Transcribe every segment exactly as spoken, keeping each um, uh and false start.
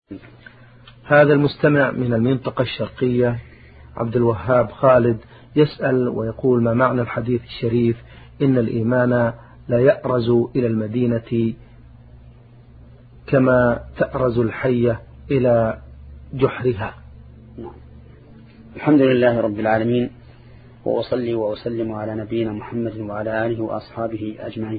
هذا المستمع من المنطقة الشرقية عبد الوهاب خالد يسأل ويقول: ما معنى الحديث الشريف إن الإيمان لا يأرز إلى المدينة كما تأرز الحية إلى جحرها؟ الحمد لله رب العالمين، وأصلي وأسلم على نبينا محمد وعلى آله وأصحابه أجمعين.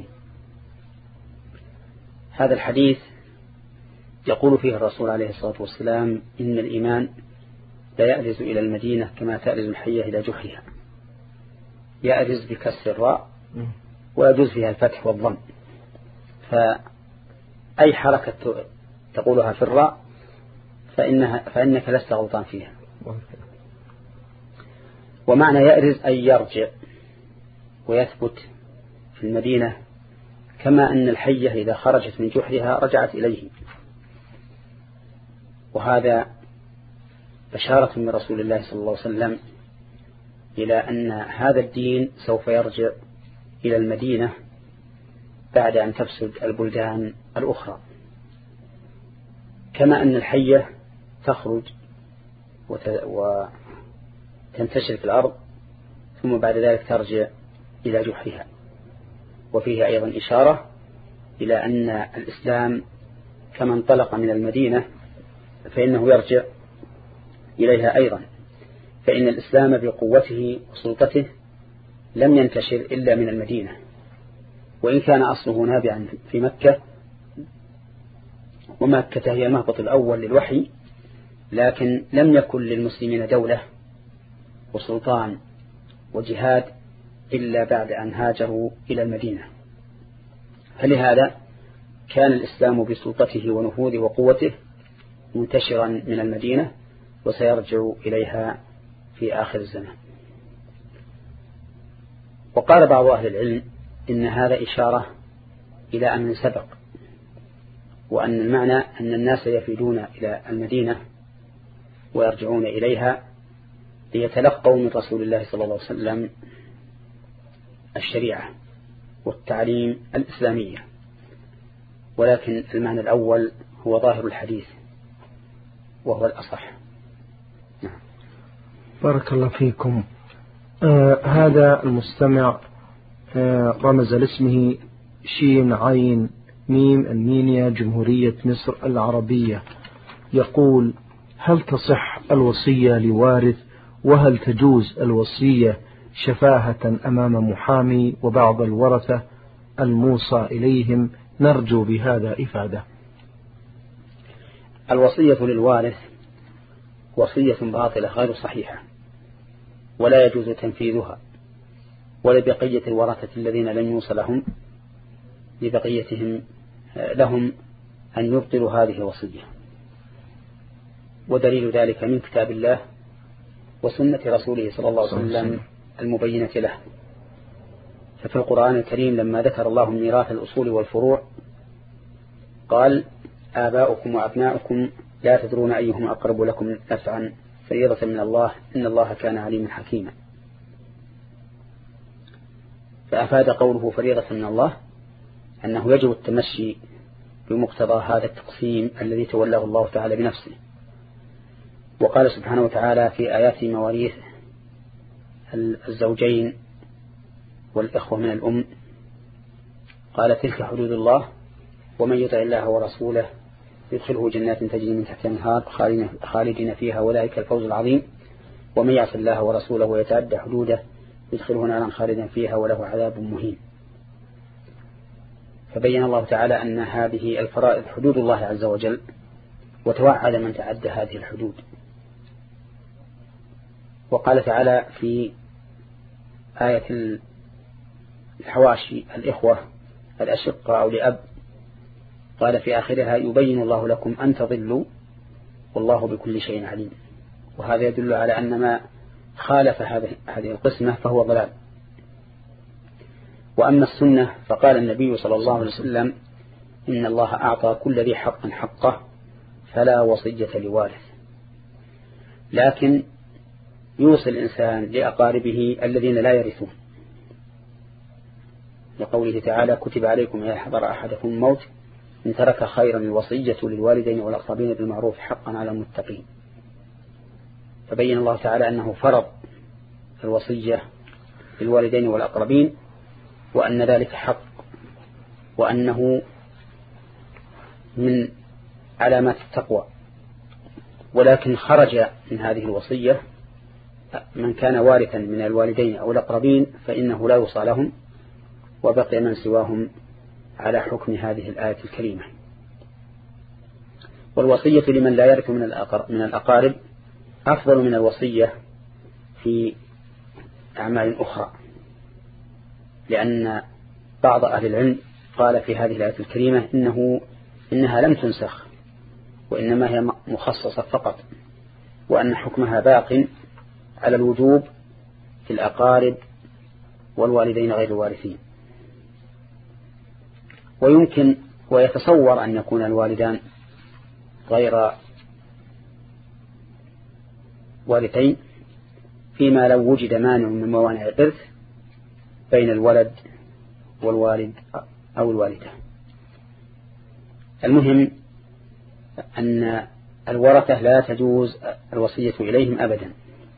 هذا الحديث يقول فيه الرسول عليه الصلاة والسلام: إن الإيمان لا يأرز إلى المدينة كما تأرز الحية إلى جحرها. يأرز بكسر الراء ويجوز فيها الفتح والضم، فأي حركة تقولها في الراء فإنها فإنك لست غلطان فيها. ومعنى يأرز أي يرجع ويثبت في المدينة، كما أن الحية إذا خرجت من جحرها رجعت إليه. وهذا بشارة من رسول الله صلى الله عليه وسلم إلى أن هذا الدين سوف يرجع إلى المدينة بعد أن تفسد البلدان الأخرى، كما أن الحية تخرج وتنتشر في الأرض ثم بعد ذلك ترجع إلى جحرها. وفيه أيضا إشارة إلى أن الإسلام كما انطلق من المدينة فإنه يرجع إليها أيضا، فإن الإسلام بقوته وسلطته لم ينتشر إلا من المدينة، وإن كان أصله نابعا في مكة، ومكة هي المهبط الأول للوحي، لكن لم يكن للمسلمين دولة وسلطان وجهاد إلا بعد أن هاجروا إلى المدينة. فلهذا كان الإسلام بسلطته ونفوذه وقوته منتشرا من المدينة، وسيرجع إليها في آخر الزمان. وقال بعض أهل العلم إن هذا إشارة إلى أمر سبق، وأن المعنى أن الناس يفيدون إلى المدينة ويرجعون إليها ليتلقوا من رسول الله صلى الله عليه وسلم الشريعة والتعليم الإسلامية، ولكن المعنى الأول هو ظاهر الحديث وهو الأصح. نعم. بارك الله فيكم. آه هذا المستمع آه رمز لاسمه شين عين ميم المينيا جمهورية مصر العربية، يقول: هل تصح الوصية لوارث؟ وهل تجوز الوصية شفاهة أمام محامي وبعض الورثة الموصى إليهم؟ نرجو بهذا إفادة. الوصية للوارث وصية باطلة غير صحيحة، ولا يجوز تنفيذها، ولبقية الورثة الذين لم يوصى لهم لبقيتهم لهم أن يبطلوا هذه الوصية. ودليل ذلك من كتاب الله وسنة رسوله صلى الله عليه وسلم المبينة له. ففي القرآن الكريم لما ذكر الله ميراث الأصول والفروع قال: آباؤكم وأبناؤكم لا تدرون أيهم أقرب لكم نفعا فريضة من الله إن الله كان عليما حكيما. فأفاد قوله فريضة من الله أنه يجب التمشي بمقتضى هذا التقسيم الذي تولاه الله تعالى بنفسه. وقال سبحانه وتعالى في آيات مواريث الزوجين والإخوة من الأم: قال: تلك حدود الله ومن يطع الله ورسوله يدخله جنات تجري من تحتها الأنهار خالدين فيها وذلك الفوز العظيم ومن يعص الله ورسوله ويتعدى حدوده يدخله نارا خالدا فيها وله عذاب مهين. فبين الله تعالى أن هذه الفرائض حدود الله عز وجل، وتوعد من تعدى هذه الحدود. وقال تعالى في آية الحواشي الإخوة الأشقاء أو لأب، قال في آخرها: يبين الله لكم أن تضلوا والله بكل شيء عليم. وهذا يدل على أن ما خالف هذه القسمة فهو ضلال. وأما السنة فقال النبي صلى الله عليه وسلم: إن الله أعطى كل ذي حق حقه فلا وصية لوارث. لكن يوصي الإنسان لأقاربه الذين لا يرثون، لقوله تعالى: كتب عليكم إذا حضر أحدكم الموت إن ترك خيرا الوصية للوالدين والأقربين بالمعروف حقا على المتقين. فبين الله تعالى أنه فرض الوصية للوالدين والأقربين وأن ذلك حق، وأنه من علامات التقوى. ولكن خرج من هذه الوصية من كان وارثا من الوالدين أو الأقربين فإنه لا يوصى لهم، وبقي من سواهم على حكم هذه الآية الكريمة. والوصية لمن لا يرث من الأقارب أفضل من الوصية في أعمال أخرى، لأن بعض أهل العلم قال في هذه الآية الكريمة إنه إنها لم تنسخ، وإنما هي مخصصة فقط، وأن حكمها باق على الوجوب في الأقارب والوالدين غير الوارثين. ويمكن ويتصور أن يكون الوالدان غير وارثين فيما لو وجد مانع من موانع الإرث بين الولد والوالد أو الوالدة. المهم أن الورثة لا تجوز الوصية إليهم أبدا،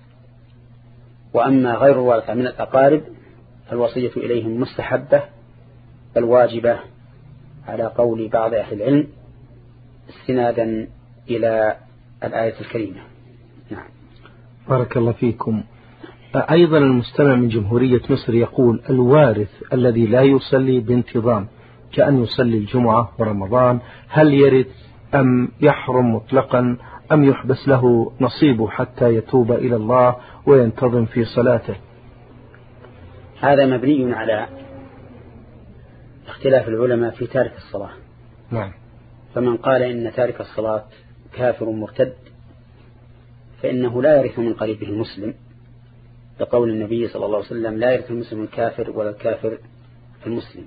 وأما غير الورثة من الأقارب فالوصية إليهم مستحبة بل واجبة على قول بعض أهل العلم استنادا إلى الآية الكريمة. نعم. بارك الله فيكم. أيضا المستمع من جمهورية مصر يقول: الوارث الذي لا يصلي بانتظام كأن يصلي الجمعة ورمضان هل يرث أم يحرم مطلقا أم يحبس له نصيبه حتى يتوب إلى الله وينتظم في صلاته؟ هذا مبني على اختلاف العلماء في تارك الصلاة. نعم. فمن قال إن تارك الصلاة كافر مرتد فإنه لا يرث من قريبه المسلم، لقول النبي صلى الله عليه وسلم: لا يرث المسلم الكافر ولا الكافر المسلم.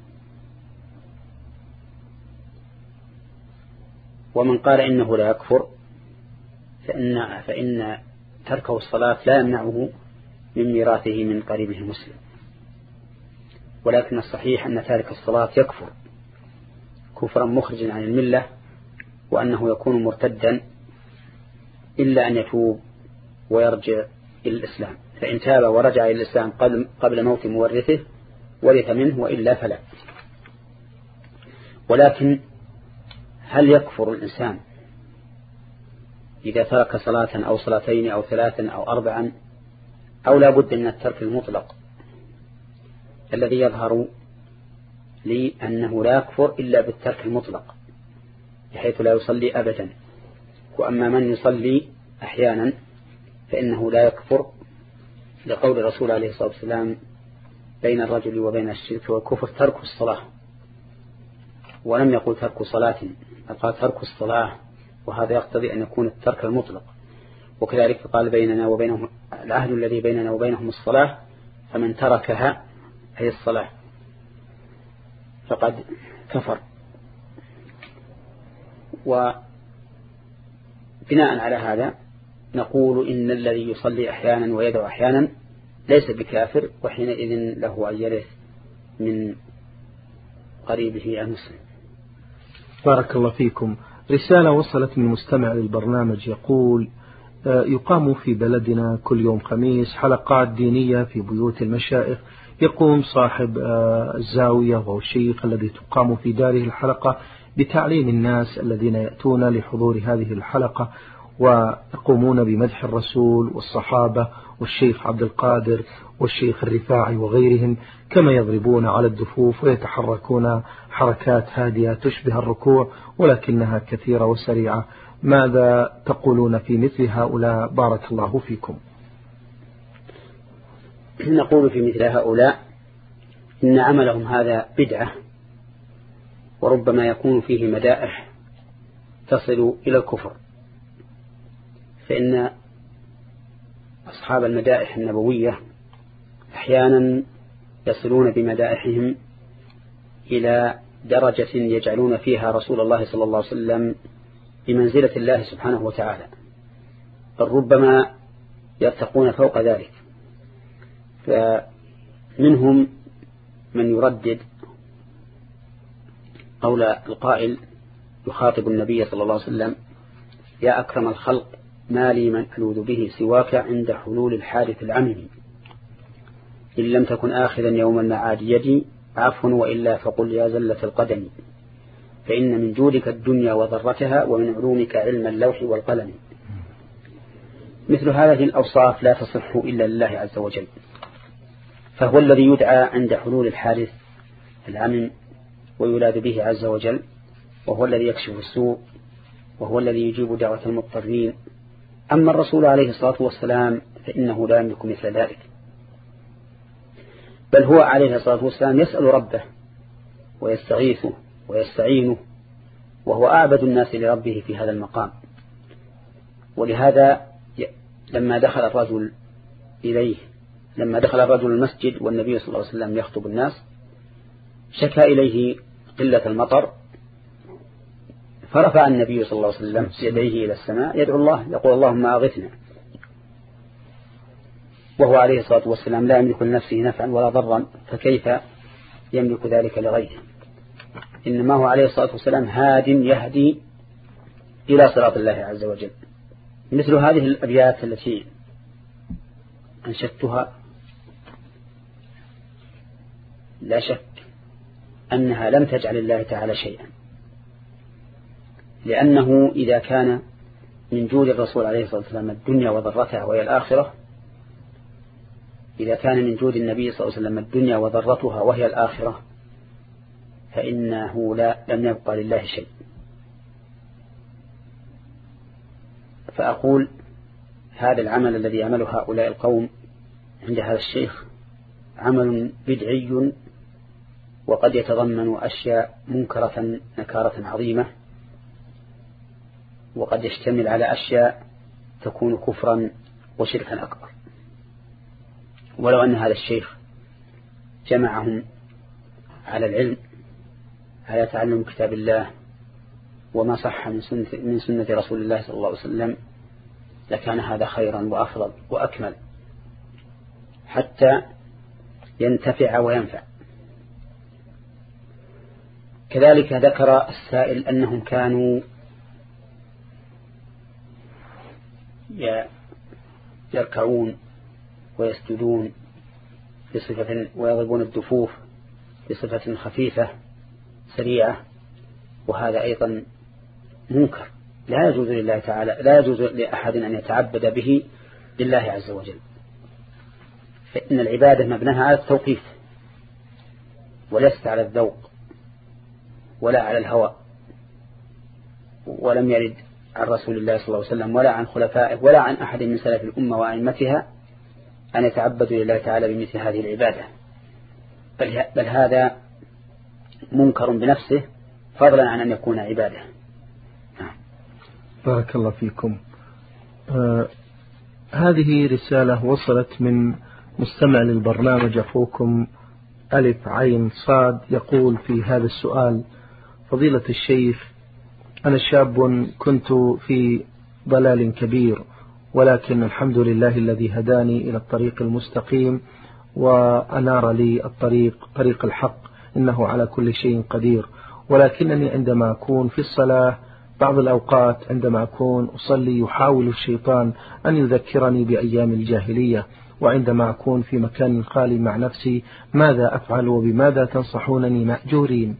ومن قال إنه لا يكفر فإن, فإن تركه الصلاة لا يمنعه من ميراثه من قريبه المسلم، ولكن الصحيح أن تارك الصلاة يكفر كفرا مخرجا عن الملة، وأنه يكون مرتدا إلا أن يتوب ويرجع إلى الإسلام، فإن تاب ورجع إلى الإسلام قبل موت مورثه ورث منه، وإلا فلا. ولكن هل يكفر الإنسان إذا ترك صلاة أو صلاتين أو ثلاثا أو أربعا، أو لا بد من الترك المطلق؟ الذي يظهر لي أنه لا يكفر إلا بالترك المطلق بحيث لا يصلي أبدا. وأما من يصلي أحيانا فإنه لا يكفر، لقول الرسول عليه الصلاة والسلام: بين الرجل وبين الشرك والكفر ترك الصلاة، ولم يقل ترك صلاة، قال ترك الصلاة، وهذا يقتضي أن يكون الترك المطلق. وكذلك قال: بيننا وبينهم العهد الذي بيننا وبينهم الصلاة، فمن تركها أي الصلاة فقد كفر. وبناء على هذا نقول إن الذي يصلي أحيانا ويدعو أحيانا ليس بكافر، وحينئذ له أن يرث من قريبه المسلم. بارك الله فيكم. رسالة وصلت من مستمع للبرنامج يقول: يقام في بلدنا كل يوم خميس حلقات دينية في بيوت المشائخ. يقوم صاحب الزاوية وهو الشيخ الذي تقام في داره الحلقة بتعليم الناس الذين يأتون لحضور هذه الحلقة، ويقومون بمدح الرسول والصحابة والشيخ عبد القادر والشيخ الرفاعي وغيرهم، كما يضربون على الدفوف ويتحركون حركات هادئة تشبه الركوع ولكنها كثيرة وسريعة. ماذا تقولون في مثل هؤلاء؟ بارك الله فيكم. نقول في مثل هؤلاء إن عملهم هذا بدعة، وربما يكون فيه مدائح تصل إلى الكفر، فإن أصحاب المدائح النبوية أحيانا يصلون بمدائحهم إلى درجة يجعلون فيها رسول الله صلى الله عليه وسلم بمنزلة الله سبحانه وتعالى، بل ربما يرتقون فوق ذلك. فمنهم من يردد قول القائل يخاطب النبي صلى الله عليه وسلم: يا أكرم الخلق ما لي من ألوذ به سواك عند حلول الحادث العمم، إن لم تكن آخذا يوم المعاد يدي عفوا وإلا فقل يا زلة القدم، فإن من جودك الدنيا وضرتها ومن علومك علم اللوح والقلم. مثل هذه الأوصاف لا تصح إلا لله عز وجل، فهو الذي يدعى عند حلول الحادث العمم ويولاد به عز وجل، وهو الذي يكشف السوء، وهو الذي يجيب دعوة المضطرين. أما الرسول عليه الصلاة والسلام فإنه لا يملك مثل ذلك، بل هو عليه الصلاة والسلام يسأل ربه ويستغيثه ويستعينه، وهو أعبد الناس لربه في هذا المقام. ولهذا لما دخل الرجل إليه لما دخل الرجل المسجد والنبي صلى الله عليه وسلم يخطب الناس، شكى إليه قلة المطر، فرفع النبي صلى الله عليه وسلم يديه إلى السماء يدعو الله يقول: اللهم أغثنا. وهو عليه الصلاة والسلام لا يملك لنفسه نفعا ولا ضرا، فكيف يملك ذلك لغيره؟ إنما هو عليه الصلاة والسلام هاد يهدي إلى صراط الله عز وجل. مثل هذه الأبيات التي أنشدتها لا شك أنها لم تجعل الله تعالى شيئا، لأنه إذا كان من جود الرسول عليه الصلاة والسلام الدنيا وضرتها وهي الآخرة، إذا كان من جود النبي صلى الله عليه وسلم الدنيا وضرتها وهي الآخرة، فإنه لا لم يبقى لله شيء. فأقول هذا العمل الذي يعمله هؤلاء القوم عند هذا الشيخ عمل بدعي، وقد يتضمن أشياء منكرة نكارة عظيمة، وقد يشتمل على أشياء تكون كفرا وشركا أكبر. ولو أن هذا الشيخ جمعهم على العلم، على تعلم كتاب الله وما صح من سنة, من سنة رسول الله صلى الله عليه وسلم، لكان هذا خيرا وأفضل وأكمل حتى ينتفع وينفع. كذلك ذكر السائل أنهم كانوا يركعون ويسجدون بصفة ويضربون الدفوف بصفة خفيفة سريعة، وهذا أيضا منكر لا يجوز لله تعالى، لا يجوز لأحد أن يتعبد به لله عز وجل، فإن العبادة مبناها على التوقيف وليست على الذوق ولا على الهوى. ولم يرد عن رسول الله صلى الله عليه وسلم ولا عن خلفائه ولا عن أحد من سلف الأمة وأئمتها أن يتعبدوا لله تعالى بمثل هذه العبادة، بل, بل هذا منكر بنفسه فضلا عن أن يكون عبادة. بارك الله فيكم. آه هذه رسالة وصلت من مستمع للبرنامج أخوكم ألف عين صاد، يقول في هذا السؤال: فضيلة الشيخ، أنا شاب كنت في ضلال كبير، ولكن الحمد لله الذي هداني إلى الطريق المستقيم وأنار لي الطريق طريق الحق، إنه على كل شيء قدير. ولكنني عندما أكون في الصلاة بعض الأوقات عندما أكون أصلي يحاول الشيطان أن يذكرني بأيام الجاهلية، وعندما أكون في مكان خالي مع نفسي ماذا أفعل وبماذا تنصحونني مأجورين؟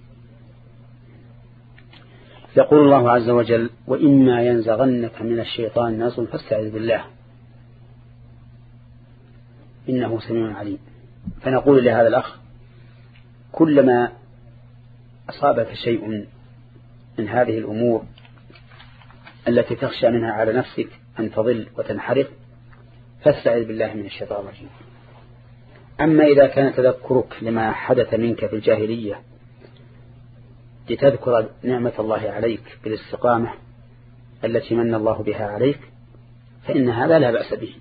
يقول الله عز وجل: وإما ينزغنك من الشيطان نزغ فاستعذ بالله إنه سميع عليم. فنقول لهذا الأخ: كلما أصابك شيء من هذه الأمور التي تخشى منها على نفسك أن تضل وتنحرف فاستعذ بالله من الشيطان الرجيم. أما إذا كان تذكرك لما حدث منك في الجاهلية لتذكر نعمة الله عليك بالاستقامة التي من الله بها عليك، فإن هذا لا بأس به،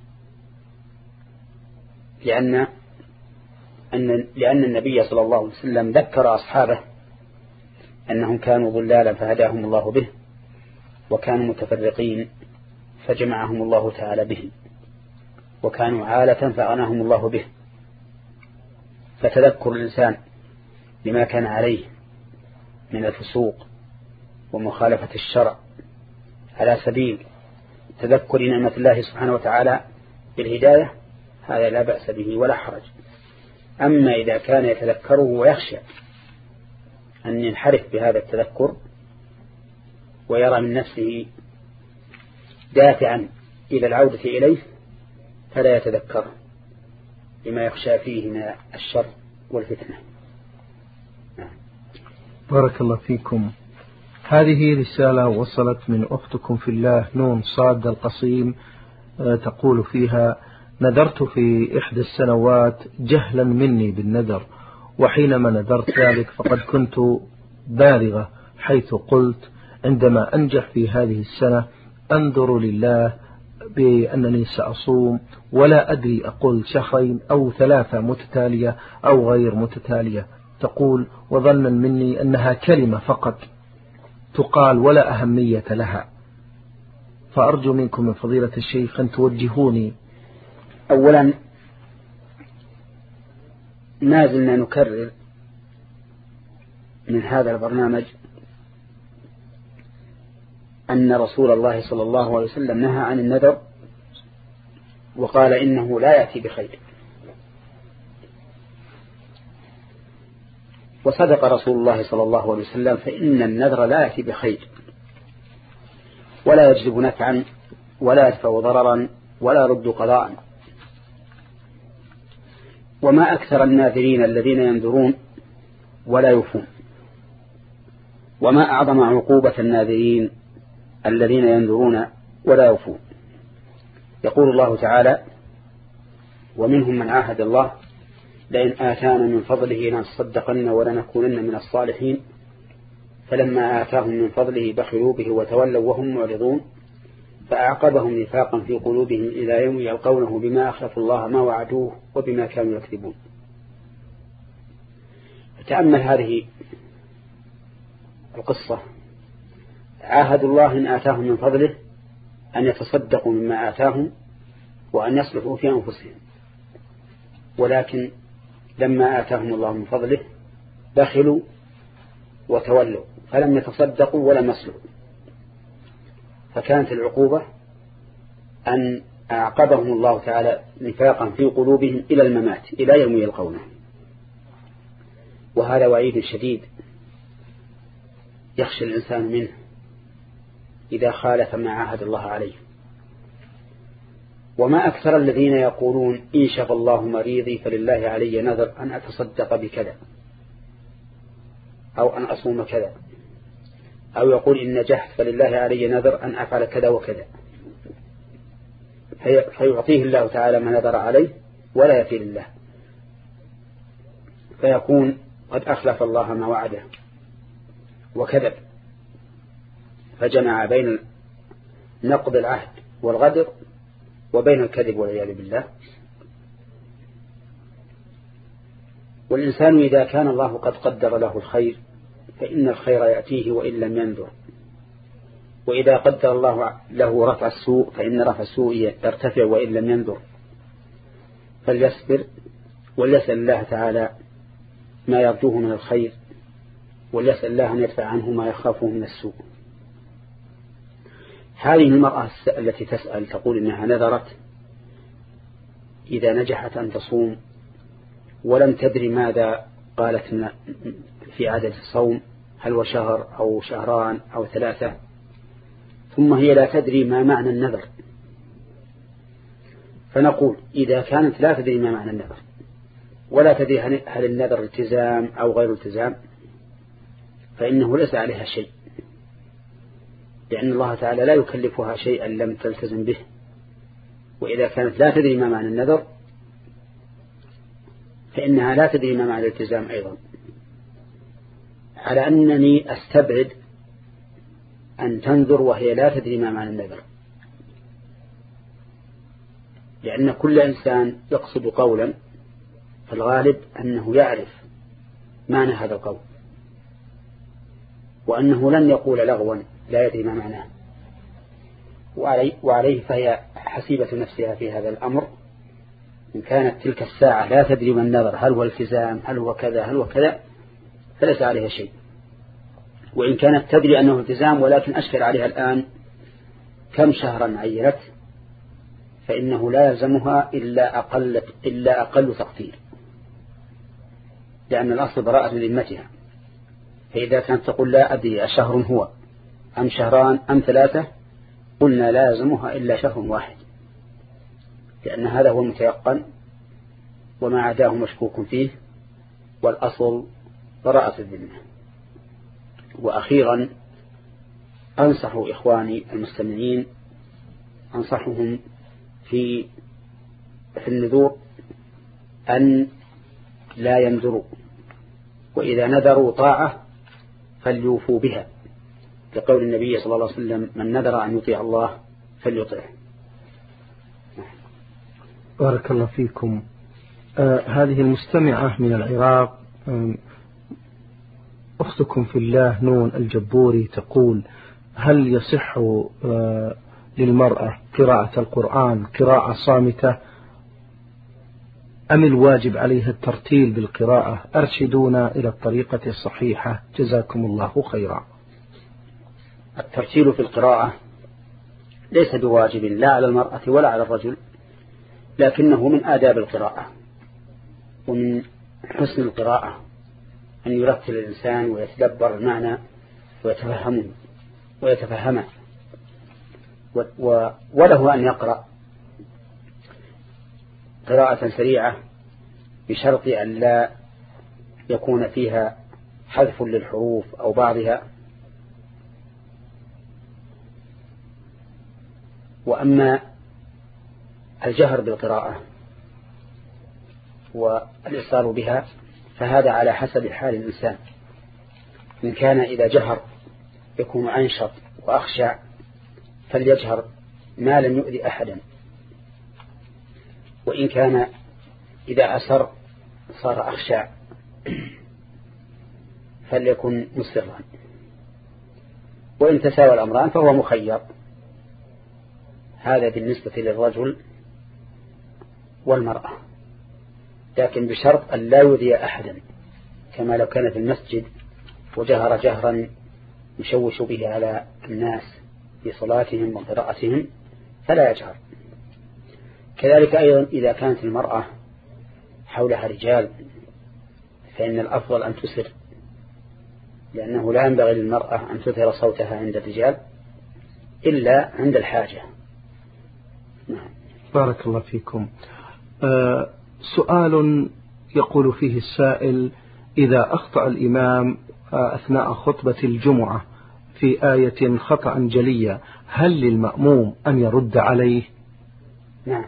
لأن أن لأن النبي صلى الله عليه وسلم ذكر أصحابه أنهم كانوا ضلالا فهداهم الله به، وكانوا متفرقين فجمعهم الله تعالى به، وكانوا عالة فأغناهم الله به. فتذكر الإنسان لما كان عليه من الفسوق ومخالفة الشرع على سبيل تذكر نعمة الله سبحانه وتعالى بالهداية، هذا لا بأس به ولا حرج. أما إذا كان يتذكره ويخشى أن ينحرف بهذا التذكر ويرى من نفسه دافعا إلى العودة إليه فلا يتذكره لما يخشى فيه من الشر والفتنة. بارك الله فيكم. هذه رسالة وصلت من أختكم في الله نون صاد القصيم، تقول فيها: نذرت في إحدى السنوات جهلا مني بالنذر، وحينما نذرت ذلك فقد كنت بالغة، حيث قلت عندما أنجح في هذه السنة أنذر لله بأنني سأصوم، ولا أدري أقول شهرين أو ثلاثة متتالية أو غير متتالية. تقول: وظنا مني أنها كلمة فقط تقال ولا أهمية لها، فأرجو منكم من فضيلة الشيخ أن توجهوني. أولا ما زلنا نكرر من هذا البرنامج أن رسول الله صلى الله عليه وسلم نهى عن النذر وقال إنه لا يأتي بخير، وصدق رسول الله صلى الله عليه وسلم، فإن النذر لا يأتي بخير ولا يجلب نفعا ولا يدفع ضررا ولا يرد قضاء. وما أكثر الناذرين الذين ينذرون ولا يوفون، وما أعظم عقوبة الناذرين الذين ينذرون ولا يوفون. يقول الله تعالى: ومنهم من عاهد الله لئن آتانا من فضله لنصدقن ولنكونن من الصالحين فلما آتاهم من فضله بخلوا به وتولوا وهم معرضون فأعقبهم نفاقا في قلوبهم إلى يوم يلقونه بما أخلفوا الله ما وعدوه وبما كانوا يكذبون. فتأمل هذه القصة: عاهدوا الله إن آتاهم من فضله أن يتصدقوا مما آتاهم وأن يصلحوا في أنفسهم، ولكن لما آتاهم الله من فضله بخلوا وتولوا فلم يتصدقوا ولم يصلحوا، فكانت العقوبة أن أعقبهم الله تعالى نفاقا في قلوبهم إلى الممات إلى يوم يلقونه. وهذا وعيد شديد يخشى الإنسان منه إذا خالف ما عاهد الله عليه. وما أكثر الذين يقولون إن شفى الله مريضي فلله علي نذر أن أتصدق بكذا أو أن أصوم كذا، أو يقول إن نجحت فلله علي نذر أن أفعل كذا وكذا، فيعطيه الله تعالى ما نذر عليه ولا يفي لله، فيكون قد أخلف الله ما وعده وكذب، فجمع بين نقض العهد والغدر وبين الكذب والعياذ بالله. والإنسان إذا كان الله قد قدر له الخير فإن الخير يأتيه وإن لم ينذر، وإذا قدر الله له رفع السوء فإن رفع السوء يرتفع وإن لم ينذر، فليصبر وليسأل الله تعالى ما يرجوه من الخير، وليسأل الله أن يدفع عنه ما يخافه من السوء. هذه المرأة التي تسأل تقول إنها نذرت إذا نجحت أن تصوم ولم تدري ماذا قالت في عدد الصوم، هل هو شهر أو شهران أو ثلاثة، ثم هي لا تدري ما معنى النذر. فنقول إذا كانت لا تدري ما معنى النذر ولا تدري هل النذر التزام أو غير التزام فإنه ليس عليها شيء، لأن الله تعالى لا يكلفها شيئا لم تلتزم به. وإذا كانت لا تدري ما معنى النذر فإنها لا تدري ما معنى الالتزام أيضا، على أنني أستبعد أن تنذر وهي لا تدري ما معنى النذر، لأن كل إنسان يقصد قولا فالغالب أنه يعرف معنى هذا القول، وأنه لن يقول لغوا لا يدري ما معناه، وعليه, وعليه فهي حسيبة نفسها في هذا الأمر. إن كانت تلك الساعة لا تدري ما النذر، هل هو التزام هل هو كذا هل هو كذا، فليس عليها شيء. وإن كانت تدري أنه التزام ولكن أشكل عليها الآن كم شهرا عينت، فإنه لا يلزمها إلا أقل, إلا أقل تقدير، لأن الأصل براءة ذمتها. فإذا كانت تقول لا أدري أشهر هو أم شهران أم ثلاثة، قلنا لا يلزمها إلا شهر واحد، لأن هذا هو المتيقن وما عداه مشكوك فيه، والأصل براءة الذمة. وأخيرا أنصح إخواني المستمعين، أنصحهم في في النذور أن لا ينذروا، وإذا نذروا طاعة فليوفوا بها، لقول النبي صلى الله عليه وسلم: من نذر أن يطيع الله فليطيعه. بارك الله فيكم. آه هذه المستمعة من العراق، آه أختكم في الله نون الجبوري، تقول: هل يصح آه للمرأة قراءة القرآن قراءة صامتة أم الواجب عليها الترتيل بالقراءة؟ أرشدونا إلى الطريقة الصحيحة جزاكم الله خيرا. الترتيل في القراءة ليس بواجب لا على المرأة ولا على الرجل، لكنه من آداب القراءة ومن حسن القراءة أن يرتل الإنسان ويتدبر المعنى ويتفهمه ويتفهمه، وله أن يقرأ قراءة سريعة بشرط أن لا يكون فيها حذف للحروف أو بعضها. وأما الجهر بالقراءة والإصرار بها فهذا على حسب حال الإنسان، إن كان إذا جهر يكون أنشط وأخشع فليجهر ما لم يؤذي أحدا، وإن كان إذا أسر صار أخشع فليكن مسرا، وإن تساوى الأمران فهو مخير. هذا بالنسبة للرجل والمرأة، لكن بشرط أن لا يؤذي أحدا، كما لو كان في المسجد وجهر جهرا يشوش به على الناس في صلاتهم وقراءتهم فلا يجهر. كذلك أيضا إذا كانت المرأة حولها رجال فإن الأفضل أن تسر، لأنه لا ينبغي للمرأة أن تظهر صوتها عند الرجال إلا عند الحاجة. نعم. بارك الله فيكم. آه سؤال يقول فيه السائل: إذا أخطأ الإمام أثناء خطبة الجمعة في آية خطأ جلية هل للمأموم أن يرد عليه؟ نعم،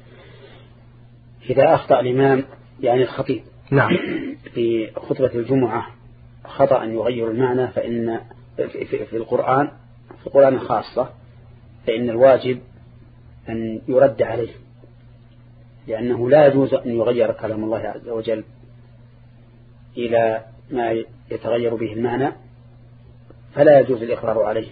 إذا أخطأ الإمام يعني الخطيب نعم في خطبة الجمعة خطأ يغير المعنى، فإن في القرآن في القرآن خاصة فإن الواجب أن يرد عليه، لأنه لا يجوز أن يغير كلام الله عز وجل إلى ما يتغير به المعنى، فلا يجوز الإقرار عليه،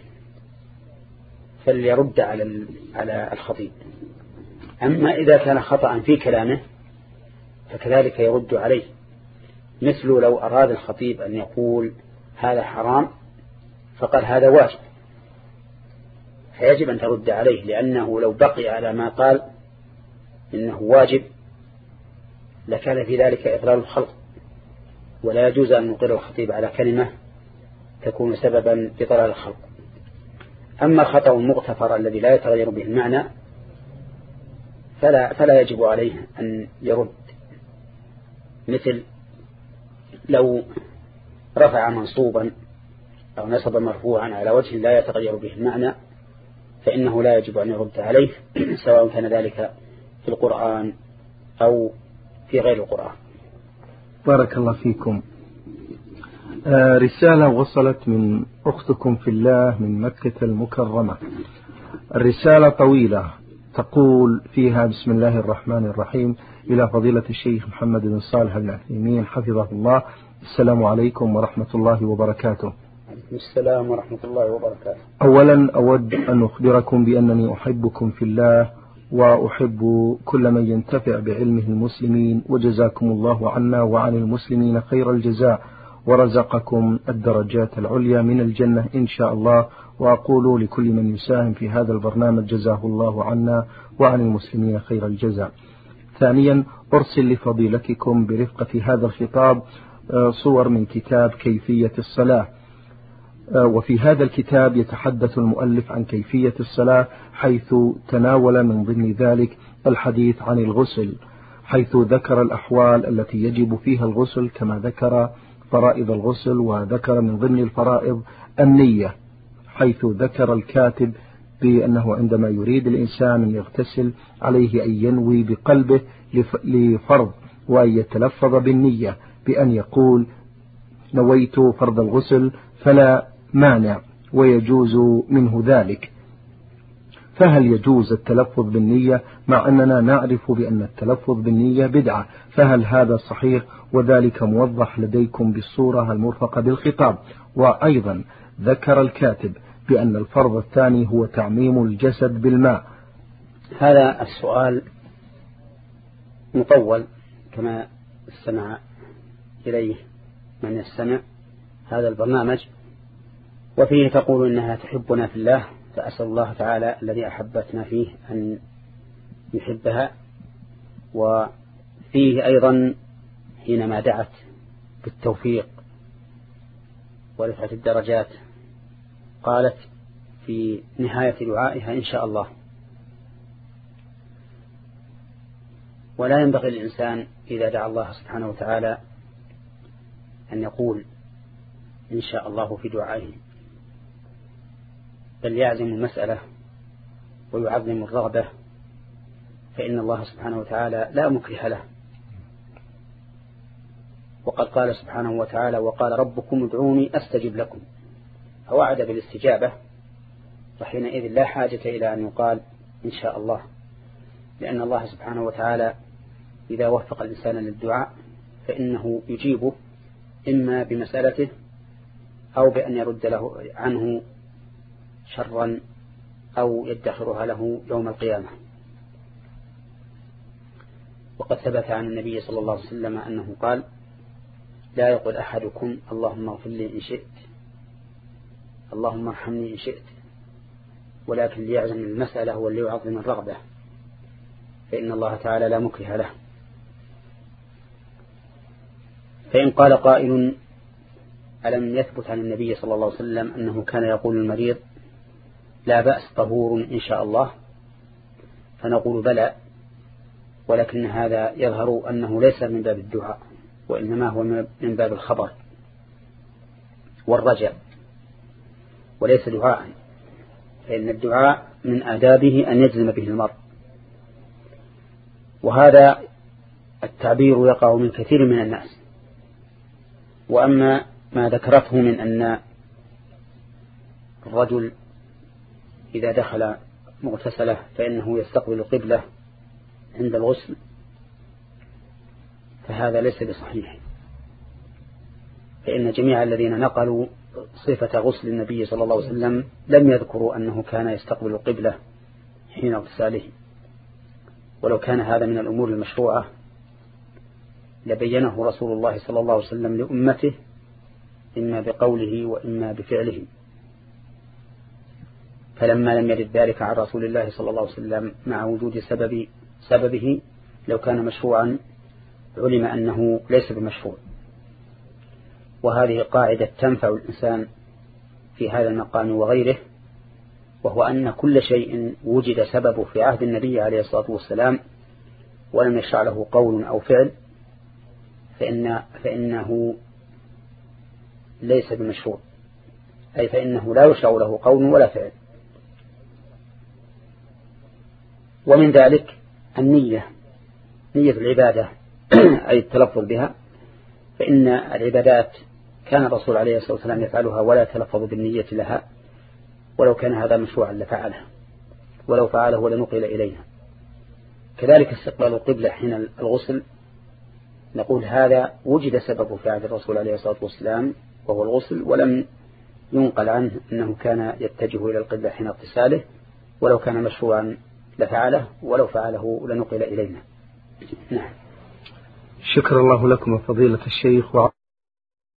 فليرد على على الخطيب. أما إذا كان خطأ في كلامه فكذلك يرد عليه، مثل لو أراد الخطيب أن يقول هذا حرام فقال هذا واجب، فيجب أن ترد عليه، لأنه لو بقي على ما قال إنه واجب لكان في ذلك إضلال الخلق، ولا يجوز أن نقر الخطيب على كلمة تكون سببا في ضلال الخلق. أما الخطأ المغتفر الذي لا يتغير به المعنى فلا, فلا يجب عليه أن يرد، مثل لو رفع منصوبا أو نصب مرفوعا على وجه لا يتغير به المعنى فإنه لا يجب أن يرد عليه سواء كان ذلك في القرآن أو في غير القرآن. بارك الله فيكم. آه رسالة وصلت من أختكم في الله من مكة المكرمة. الرسالة طويلة، تقول فيها: بسم الله الرحمن الرحيم، إلى فضيلة الشيخ محمد بن صالح بن عثيمين حفظه الله، السلام عليكم ورحمة الله وبركاته. السلام ورحمة الله وبركاته. أولا أود أن أخبركم بأنني أحبكم في الله وأحب كل من ينتفع بعلمه المسلمين، وجزاكم الله عنا وعن المسلمين خير الجزاء، ورزقكم الدرجات العليا من الجنة إن شاء الله. وأقول لكل من يساهم في هذا البرنامج جزاه الله عنا وعن المسلمين خير الجزاء. ثانيا، أرسل لفضيلتكم برفقة هذا الخطاب صور من كتاب كيفية الصلاة، وفي هذا الكتاب يتحدث المؤلف عن كيفية الصلاة، حيث تناول من ضمن ذلك الحديث عن الغسل، حيث ذكر الأحوال التي يجب فيها الغسل، كما ذكر فرائض الغسل، وذكر من ضمن الفرائض النية، حيث ذكر الكاتب بأنه عندما يريد الإنسان أن يغتسل عليه أن ينوي بقلبه لفرض، وأن يتلفظ بالنية بأن يقول نويت فرض الغسل، فلا مانع ويجوز منه ذلك. فهل يجوز التلفظ بالنية مع أننا نعرف بأن التلفظ بالنية بدعة؟ فهل هذا صحيح؟ وذلك موضح لديكم بالصورة المرفقة بالخطاب. وأيضا ذكر الكاتب بأن الفرض الثاني هو تعميم الجسد بالماء. هذا السؤال مطول كما استمع إليه من يستمع هذا البرنامج، وفيه تقول إنها تحبنا في الله، فأسأل الله تعالى الذي أحبتنا فيه أن يحبها. وفيه أيضا حينما دعت بالتوفيق ورفعة الدرجات قالت في نهاية دعائها إن شاء الله. ولا ينبغي للإنسان إذا دعا الله سبحانه وتعالى أن يقول إن شاء الله في دعائه، بل يعزم المسألة ويعظم الرغبة، فإن الله سبحانه وتعالى لا مكره له. وقد قال سبحانه وتعالى وقال ربكم ادعوني أستجب لكم، فوعد بالاستجابة، وحينئذ لا حاجة إلى أن يقال إن شاء الله، لأن الله سبحانه وتعالى إذا وفق الإنسان للدعاء فإنه يجيبه إما بمسألته أو بأن يرد له عنه شرا أو يدخرها له يوم القيامة. وقد ثبت عن النبي صلى الله عليه وسلم أنه قال لا يقول أحدكم اللهم اغفر لي إن شئت، اللهم ارحمني إن شئت، ولكن ليعزم المسألة وليعظم الرغبة، فإن الله تعالى لا مكره له. فإن قال قائل ألم يثبت عن النبي صلى الله عليه وسلم أنه كان يقول المريض لا بأس طهور إن شاء الله؟ فنقول بلى، ولكن هذا يظهر أنه ليس من باب الدعاء، وإنما هو من باب الخبر والرجاء، وليس دعاء، فإن الدعاء من آدابه أن يجزم به المرء. وهذا التعبير يقع من كثير من الناس. وأما ما ذكرته من أن الرجل إذا دخل مغتسله فإنه يستقبل القبلة عند الغسل، فهذا ليس بصحيح، فإن جميع الذين نقلوا صفة غسل النبي صلى الله عليه وسلم لم يذكروا أنه كان يستقبل القبلة حين اغتساله. ولو كان هذا من الأمور المشروعة لبينه رسول الله صلى الله عليه وسلم لأمته إما بقوله وإما بفعله. فلما لم يرد ذلك عن رسول الله صلى الله عليه وسلم مع وجود سبب سببه، لو كان مشروعا علم أنه ليس بمشروع. وهذه قاعدة تنفع الإنسان في هذا المقام وغيره، وهو أن كل شيء وجد سببه في عهد النبي عليه الصلاة والسلام ولم يشرع له قول أو فعل فإن فإنه ليس بمشروع، أي فإنه لا يشرع له قول ولا فعل. ومن ذلك النية، نية العبادة أي التلفظ بها، فإن العبادات كان الرسول عليه الصلاة والسلام يفعلها ولا يتلفظ بالنية لها، ولو كان هذا مشروعا لفعله، ولو فعله ولنقل إلينا. كذلك استقبال القبلة حين الغسل، نقول هذا وجد سببه في عهد الرسول عليه الصلاة والسلام وهو الغسل، ولم ينقل عنه أنه كان يتجه إلى القبلة حين اغتساله، ولو كان مشروعا لفعله، ولو فعله لنقل إلينا. نعم. شكر الله لكم فضيلة الشيخ.